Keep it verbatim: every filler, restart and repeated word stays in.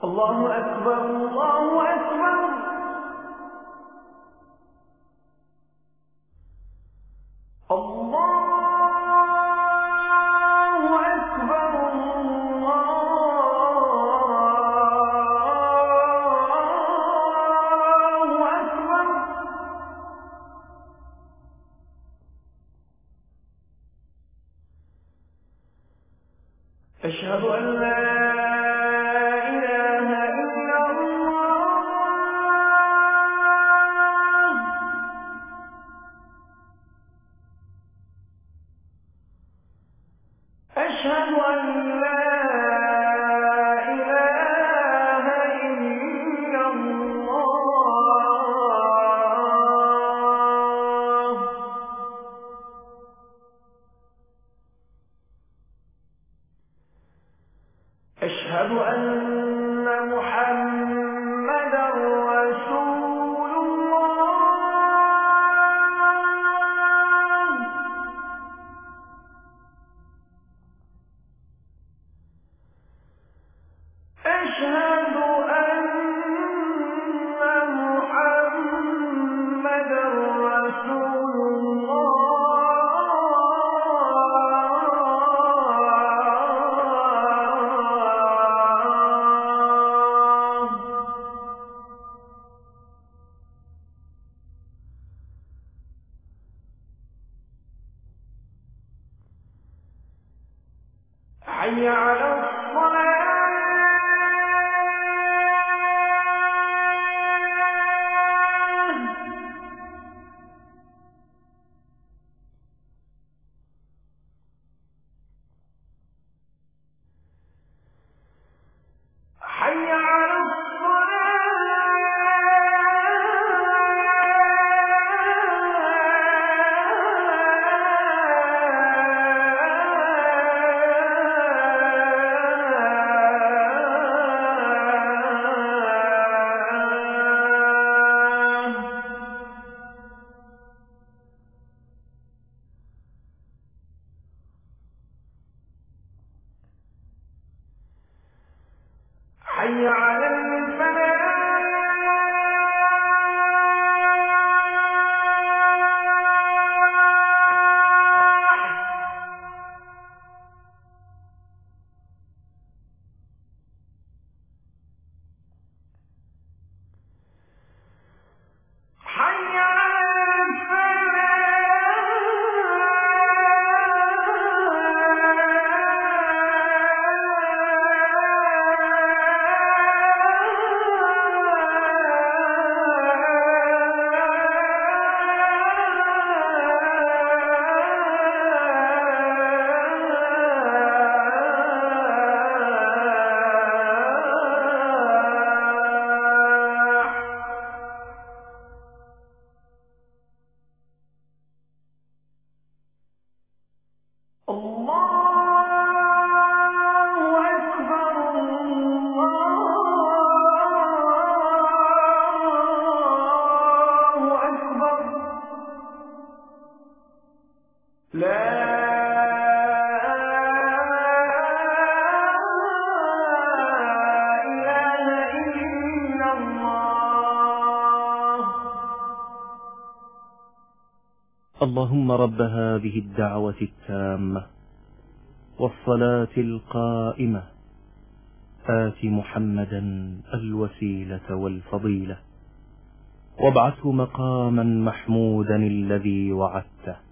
الله أكبر الله أكبر. أشهد أن لا إله إلا الله. أشهد أن لا إله إلا الله. أشهد أن محمدا رسول الله. أشهد أن محمدا رسول الله. حي على الصلاة. حي على حي على الفلاح. حي على لا إله إلا الله. اللهم رب هذه الدعوة التامة والصلاة القائمة آت محمدا الوسيلة والفضيلة وابعثه مقاما محمودا الذي وعدته.